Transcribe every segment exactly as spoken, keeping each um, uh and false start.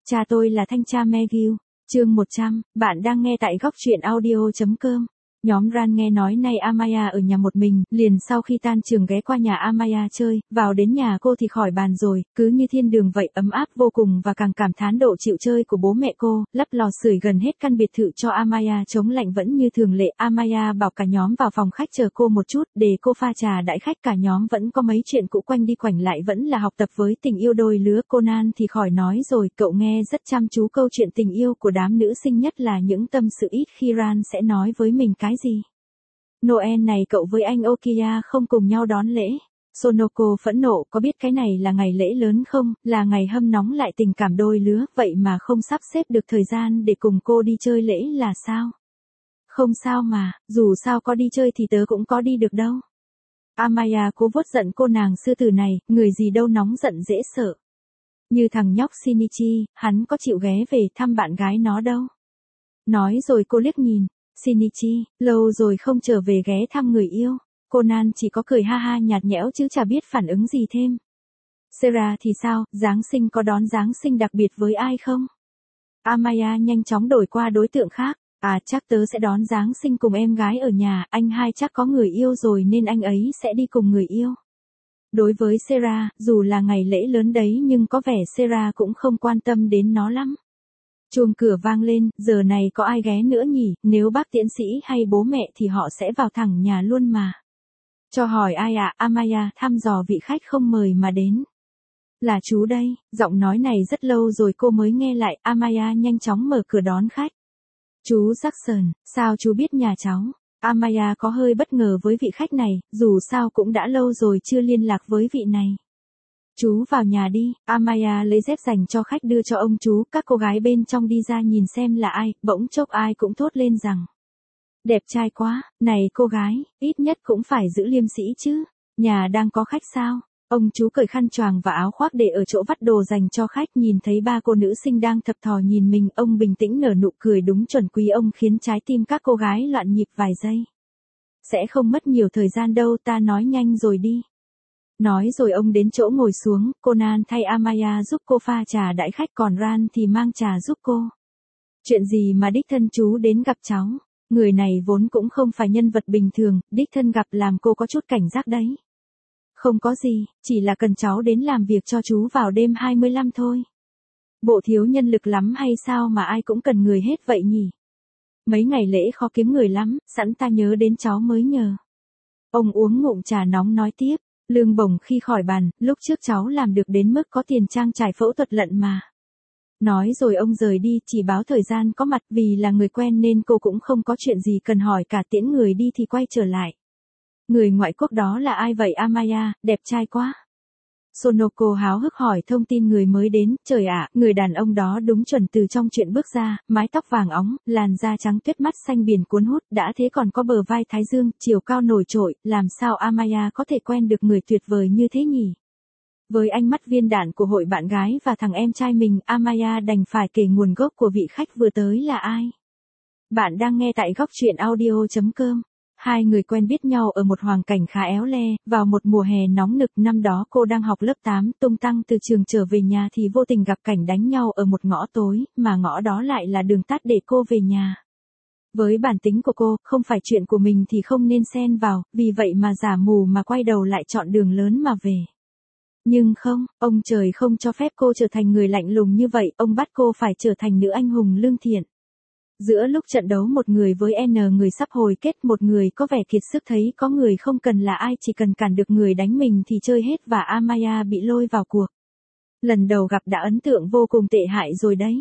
Cha tôi là thanh tra McGill. Chương một trăm, bạn đang nghe tại góc truyện audio chấm com. Nhóm Ran nghe nói nay Amaya ở nhà một mình, liền sau khi tan trường ghé qua nhà Amaya chơi, vào đến nhà cô thì khỏi bàn rồi, cứ như thiên đường vậy, ấm áp vô cùng và càng cảm thán độ chịu chơi của bố mẹ cô, lắp lò sưởi gần hết căn biệt thự cho Amaya chống lạnh vẫn như thường lệ. Amaya bảo cả nhóm vào phòng khách chờ cô một chút, để cô pha trà đãi khách. Cả nhóm vẫn có mấy chuyện cũ quanh đi quẩn lại, vẫn là học tập với tình yêu đôi lứa. Conan thì khỏi nói rồi, cậu nghe rất chăm chú câu chuyện tình yêu của đám nữ sinh, nhất là những tâm sự ít khi Ran sẽ nói với mình cái gì. Noel này cậu với anh Okiya không cùng nhau đón lễ. Sonoko phẫn nộ, có biết cái này là ngày lễ lớn không, là ngày hâm nóng lại tình cảm đôi lứa, vậy mà không sắp xếp được thời gian để cùng cô đi chơi lễ là sao? Không sao mà, dù sao có đi chơi thì tớ cũng có đi được đâu. Amaya cố vuốt giận cô nàng sư tử này, người gì đâu nóng giận dễ sợ. Như thằng nhóc Shinichi, hắn có chịu ghé về thăm bạn gái nó đâu. Nói rồi cô liếc nhìn. Shinichi, lâu rồi không trở về ghé thăm người yêu. Conan chỉ có cười ha ha nhạt nhẽo chứ chả biết phản ứng gì thêm. Sera thì sao, Giáng sinh có đón Giáng sinh đặc biệt với ai không? Amaya nhanh chóng đổi qua đối tượng khác. À, chắc tớ sẽ đón Giáng sinh cùng em gái ở nhà, anh hai chắc có người yêu rồi nên anh ấy sẽ đi cùng người yêu. Đối với Sera, dù là ngày lễ lớn đấy nhưng có vẻ Sera cũng không quan tâm đến nó lắm. Chuông cửa vang lên, giờ này có ai ghé nữa nhỉ, nếu bác tiến sĩ hay bố mẹ thì họ sẽ vào thẳng nhà luôn mà. Cho hỏi ai ạ? À? Amaya thăm dò vị khách không mời mà đến. Là chú đây, giọng nói này rất lâu rồi cô mới nghe lại. Amaya nhanh chóng mở cửa đón khách. Chú Jackson, sao chú biết nhà cháu? Amaya có hơi bất ngờ với vị khách này, dù sao cũng đã lâu rồi chưa liên lạc với vị này. Chú vào nhà đi. Amaya lấy dép dành cho khách đưa cho ông chú. Các cô gái bên trong đi ra nhìn xem là ai, bỗng chốc ai cũng thốt lên rằng đẹp trai quá, này cô gái, ít nhất cũng phải giữ liêm sĩ chứ. Nhà đang có khách sao? Ông chú cởi khăn choàng và áo khoác để ở chỗ vắt đồ dành cho khách, nhìn thấy ba cô nữ sinh đang thập thò nhìn mình, ông bình tĩnh nở nụ cười đúng chuẩn quý ông, khiến trái tim các cô gái loạn nhịp vài giây. Sẽ không mất nhiều thời gian đâu, ta nói nhanh rồi đi. Nói rồi ông đến chỗ ngồi xuống, Conan thay Amaya giúp cô pha trà đãi khách, còn Ran thì mang trà giúp cô. Chuyện gì mà đích thân chú đến gặp cháu? Người này vốn cũng không phải nhân vật bình thường, đích thân gặp làm cô có chút cảnh giác đấy. Không có gì, chỉ là cần cháu đến làm việc cho chú vào đêm hai mươi lăm thôi. Bộ thiếu nhân lực lắm hay sao mà ai cũng cần người hết vậy nhỉ? Mấy ngày lễ khó kiếm người lắm, sẵn ta nhớ đến cháu mới nhờ. Ông uống ngụm trà nóng nói tiếp. Lương bổng khi khỏi bàn, lúc trước cháu làm được đến mức có tiền trang trải phẫu thuật lận mà. Nói rồi ông rời đi, chỉ báo thời gian có mặt, vì là người quen nên cô cũng không có chuyện gì cần hỏi cả, tiễn người đi thì quay trở lại. Người ngoại quốc đó là ai vậy Amaya, đẹp trai quá. Sonoko háo hức hỏi thông tin người mới đến. Trời ạ, người đàn ông đó đúng chuẩn từ trong chuyện bước ra, mái tóc vàng óng, làn da trắng tuyết, mắt xanh biển cuốn hút, đã thế còn có bờ vai thái dương, chiều cao nổi trội, làm sao Amaya có thể quen được người tuyệt vời như thế nhỉ? Với ánh mắt viên đạn của hội bạn gái và thằng em trai mình, Amaya đành phải kể nguồn gốc của vị khách vừa tới là ai. Bạn đang nghe tại góc truyện audio chấm com. Hai người quen biết nhau ở một hoàn cảnh khá éo le, vào một mùa hè nóng nực, năm đó cô đang học lớp tám, tung tăng từ trường trở về nhà thì vô tình gặp cảnh đánh nhau ở một ngõ tối, mà ngõ đó lại là đường tắt để cô về nhà. Với bản tính của cô, không phải chuyện của mình thì không nên xen vào, vì vậy mà giả mù mà quay đầu lại chọn đường lớn mà về. Nhưng không, ông trời không cho phép cô trở thành người lạnh lùng như vậy, ông bắt cô phải trở thành nữ anh hùng lương thiện. Giữa lúc trận đấu một người với N người sắp hồi kết, một người có vẻ kiệt sức thấy có người không cần là ai, chỉ cần cản được người đánh mình thì chơi hết, và Amaya bị lôi vào cuộc. Lần đầu gặp đã ấn tượng vô cùng tệ hại rồi đấy.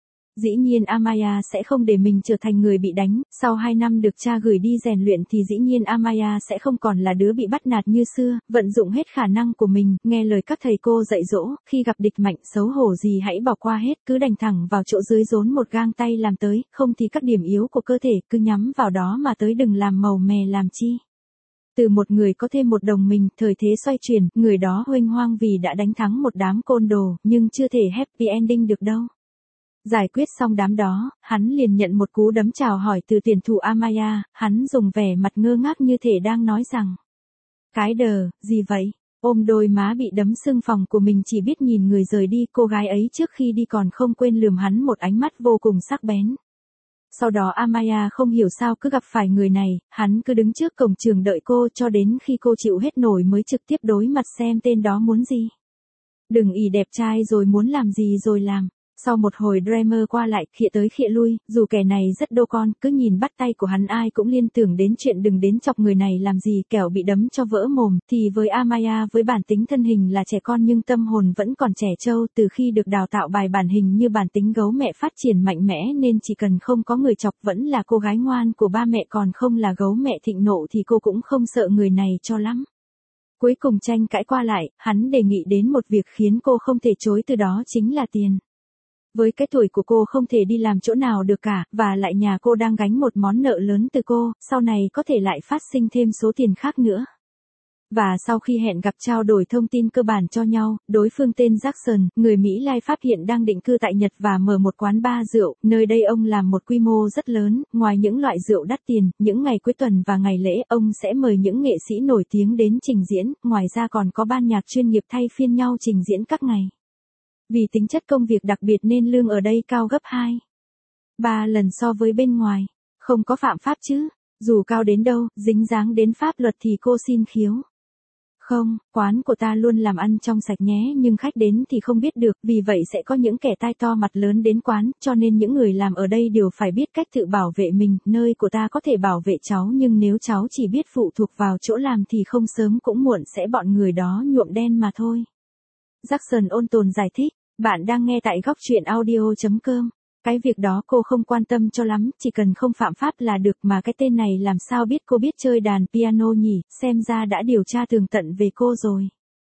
Dĩ nhiên Amaya sẽ không để mình trở thành người bị đánh, sau hai năm được cha gửi đi rèn luyện thì dĩ nhiên Amaya sẽ không còn là đứa bị bắt nạt như xưa, vận dụng hết khả năng của mình, nghe lời các thầy cô dạy dỗ, khi gặp địch mạnh xấu hổ gì hãy bỏ qua hết, cứ đánh thẳng vào chỗ dưới rốn một gang tay làm tới, không thì các điểm yếu của cơ thể cứ nhắm vào đó mà tới, đừng làm màu mè làm chi. Từ một người có thêm một đồng minh, thời thế xoay chuyển, người đó huênh hoang vì đã đánh thắng một đám côn đồ, nhưng chưa thể happy ending được đâu. Giải quyết xong đám đó, hắn liền nhận một cú đấm chào hỏi từ tuyển thủ Amaya, hắn dùng vẻ mặt ngơ ngác như thể đang nói rằng: cái đờ, gì vậy? Ôm đôi má bị đấm sưng phòng của mình chỉ biết nhìn người rời đi, cô gái ấy trước khi đi còn không quên lườm hắn một ánh mắt vô cùng sắc bén. Sau đó Amaya không hiểu sao cứ gặp phải người này, hắn cứ đứng trước cổng trường đợi cô cho đến khi cô chịu hết nổi mới trực tiếp đối mặt xem tên đó muốn gì. Đừng ỷ đẹp trai rồi muốn làm gì rồi làm. Sau một hồi drama qua lại, khịa tới khịa lui, dù kẻ này rất đô con, cứ nhìn bắt tay của hắn ai cũng liên tưởng đến chuyện đừng đến chọc người này làm gì kẻo bị đấm cho vỡ mồm, thì với Amaya với bản tính thân hình là trẻ con nhưng tâm hồn vẫn còn trẻ trâu, từ khi được đào tạo bài bản hình như bản tính gấu mẹ phát triển mạnh mẽ nên chỉ cần không có người chọc vẫn là cô gái ngoan của ba mẹ, còn không là gấu mẹ thịnh nộ thì cô cũng không sợ người này cho lắm. Cuối cùng tranh cãi qua lại, hắn đề nghị đến một việc khiến cô không thể chối từ đó chính là tiền. Với cái tuổi của cô không thể đi làm chỗ nào được cả, và lại nhà cô đang gánh một món nợ lớn từ cô, sau này có thể lại phát sinh thêm số tiền khác nữa. Và sau khi hẹn gặp trao đổi thông tin cơ bản cho nhau, đối phương tên Jackson, người Mỹ lai Pháp hiện đang định cư tại Nhật và mở một quán bar rượu, nơi đây ông làm một quy mô rất lớn, ngoài những loại rượu đắt tiền, những ngày cuối tuần và ngày lễ ông sẽ mời những nghệ sĩ nổi tiếng đến trình diễn, ngoài ra còn có ban nhạc chuyên nghiệp thay phiên nhau trình diễn các ngày. Vì tính chất công việc đặc biệt nên lương ở đây cao gấp hai, ba lần so với bên ngoài. Không có phạm pháp chứ? Dù cao đến đâu, dính dáng đến pháp luật thì cô xin khiếu. Không, quán của ta luôn làm ăn trong sạch nhé, nhưng khách đến thì không biết được, vì vậy sẽ có những kẻ tai to mặt lớn đến quán, cho nên những người làm ở đây đều phải biết cách tự bảo vệ mình. Nơi của ta có thể bảo vệ cháu nhưng nếu cháu chỉ biết phụ thuộc vào chỗ làm thì không sớm cũng muộn sẽ bọn người đó nhuộm đen mà thôi. Jackson ôn tồn giải thích. Bạn đang nghe tại góc truyện audio chấm com. Cái việc đó cô không quan tâm cho lắm, chỉ cần không phạm pháp là được, mà cái tên này làm sao biết cô biết chơi đàn piano nhỉ, xem ra đã điều tra tường tận về cô rồi.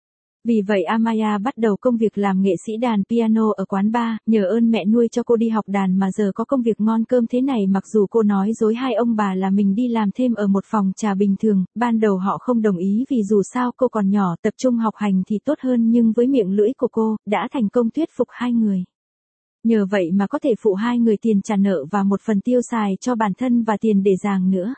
Vì vậy Amaya bắt đầu công việc làm nghệ sĩ đàn piano ở quán bar, nhờ ơn mẹ nuôi cho cô đi học đàn mà giờ có công việc ngon cơm thế này. Mặc dù cô nói dối hai ông bà là mình đi làm thêm ở một phòng trà bình thường, ban đầu họ không đồng ý vì dù sao cô còn nhỏ, tập trung học hành thì tốt hơn, nhưng với miệng lưỡi của cô, đã thành công thuyết phục hai người. Nhờ vậy mà có thể phụ hai người tiền trả nợ và một phần tiêu xài cho bản thân và tiền để giàng nữa.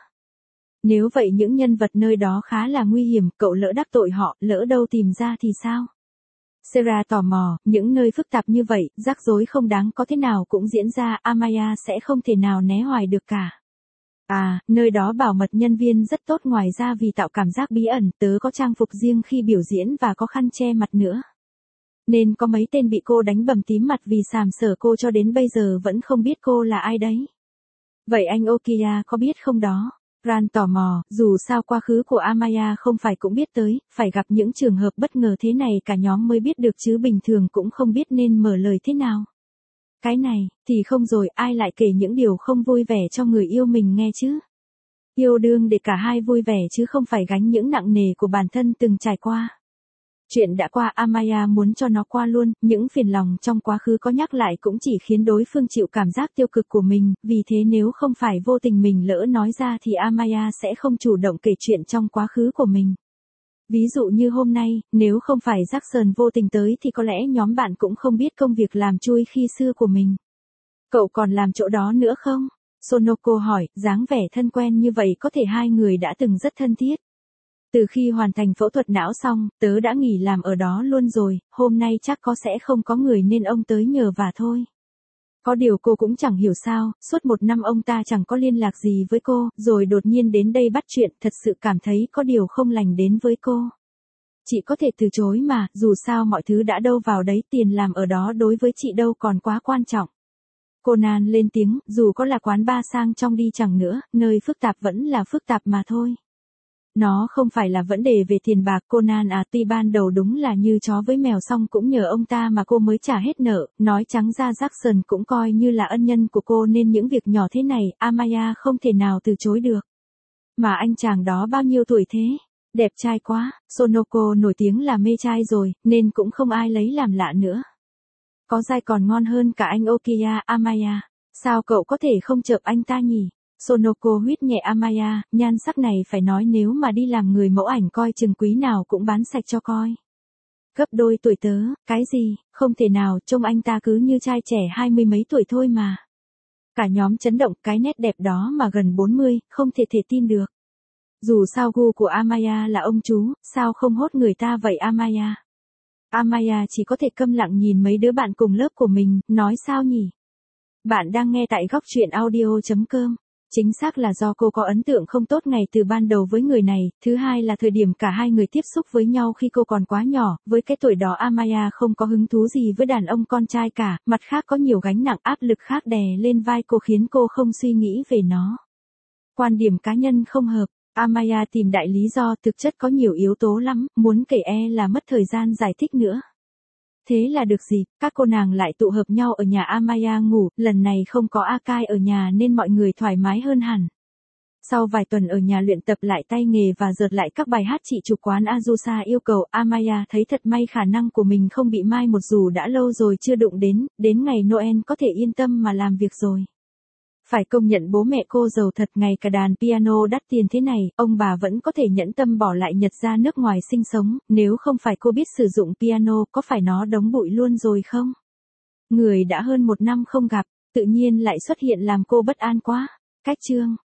Nếu vậy những nhân vật nơi đó khá là nguy hiểm, cậu lỡ đắc tội họ, lỡ đâu tìm ra thì sao? Sarah tò mò, những nơi phức tạp như vậy, rắc rối không đáng có thế nào cũng diễn ra, Amaya sẽ không thể nào né hoài được cả. À, nơi đó bảo mật nhân viên rất tốt, ngoài ra vì tạo cảm giác bí ẩn, tớ có trang phục riêng khi biểu diễn và có khăn che mặt nữa. Nên có mấy tên bị cô đánh bầm tím mặt vì sàm sỡ cô cho đến bây giờ vẫn không biết cô là ai đấy. Vậy anh Okiya có biết không đó? Ran tò mò, dù sao quá khứ của Amaya không phải cũng biết tới, phải gặp những trường hợp bất ngờ thế này cả nhóm mới biết được chứ bình thường cũng không biết nên mở lời thế nào. Cái này, thì không rồi, ai lại kể những điều không vui vẻ cho người yêu mình nghe chứ? Yêu đương để cả hai vui vẻ chứ không phải gánh những nặng nề của bản thân từng trải qua. Chuyện đã qua, Amaya muốn cho nó qua luôn, những phiền lòng trong quá khứ có nhắc lại cũng chỉ khiến đối phương chịu cảm giác tiêu cực của mình, vì thế nếu không phải vô tình mình lỡ nói ra thì Amaya sẽ không chủ động kể chuyện trong quá khứ của mình. Ví dụ như hôm nay, nếu không phải Jackson vô tình tới thì có lẽ nhóm bạn cũng không biết công việc làm chui khi xưa của mình. Cậu còn làm chỗ đó nữa không? Sonoko hỏi, dáng vẻ thân quen như vậy có thể hai người đã từng rất thân thiết. Từ khi hoàn thành phẫu thuật não xong, tớ đã nghỉ làm ở đó luôn rồi, hôm nay chắc có sẽ không có người nên ông tới nhờ vả thôi. Có điều cô cũng chẳng hiểu sao, suốt một năm ông ta chẳng có liên lạc gì với cô, rồi đột nhiên đến đây bắt chuyện, thật sự cảm thấy có điều không lành đến với cô. Chị có thể từ chối mà, dù sao mọi thứ đã đâu vào đấy, tiền làm ở đó đối với chị đâu còn quá quan trọng. Conan lên tiếng, dù có là quán bar sang trong đi chẳng nữa, nơi phức tạp vẫn là phức tạp mà thôi. Nó không phải là vấn đề về tiền bạc, Conan à, tuy ban đầu đúng là như chó với mèo xong cũng nhờ ông ta mà cô mới trả hết nợ, nói trắng ra Jackson cũng coi như là ân nhân của cô nên những việc nhỏ thế này, Amaya không thể nào từ chối được. Mà anh chàng đó bao nhiêu tuổi thế? Đẹp trai quá, Sonoko nổi tiếng là mê trai rồi, nên cũng không ai lấy làm lạ nữa. Có dai còn ngon hơn cả anh Okiya, Amaya. Sao cậu có thể không chợp anh ta nhỉ? Sonoko huýt nhẹ Amaya, nhan sắc này phải nói nếu mà đi làm người mẫu ảnh coi chừng quý nào cũng bán sạch cho coi. Gấp đôi tuổi tớ, cái gì, không thể nào, trông anh ta cứ như trai trẻ hai mươi mấy tuổi thôi mà. Cả nhóm chấn động, cái nét đẹp đó mà gần bốn mươi, không thể thể tin được. Dù sao gu của Amaya là ông chú, sao không hốt người ta vậy Amaya? Amaya chỉ có thể câm lặng nhìn mấy đứa bạn cùng lớp của mình, nói sao nhỉ? Bạn đang nghe tại góc chuyện audio.com. Chính xác là do cô có ấn tượng không tốt ngay từ ban đầu với người này, thứ hai là thời điểm cả hai người tiếp xúc với nhau khi cô còn quá nhỏ, với cái tuổi đó Amaya không có hứng thú gì với đàn ông con trai cả, mặt khác có nhiều gánh nặng áp lực khác đè lên vai cô khiến cô không suy nghĩ về nó. Quan điểm cá nhân không hợp, Amaya tìm đại lý do thực chất có nhiều yếu tố lắm, muốn kể e là mất thời gian giải thích nữa. Thế là được gì, các cô nàng lại tụ hợp nhau ở nhà Amaya ngủ, lần này không có Akai ở nhà nên mọi người thoải mái hơn hẳn. Sau vài tuần ở nhà luyện tập lại tay nghề và dợt lại các bài hát chị chủ quán Azusa yêu cầu, Amaya thấy thật may khả năng của mình không bị mai một dù đã lâu rồi chưa đụng đến, đến ngày Noel có thể yên tâm mà làm việc rồi. Phải công nhận bố mẹ cô giàu thật, ngày cả đàn piano đắt tiền thế này, ông bà vẫn có thể nhẫn tâm bỏ lại Nhật ra nước ngoài sinh sống, nếu không phải cô biết sử dụng piano có phải nó đống bụi luôn rồi không? Người đã hơn một năm không gặp, tự nhiên lại xuất hiện làm cô bất an quá. Cách chương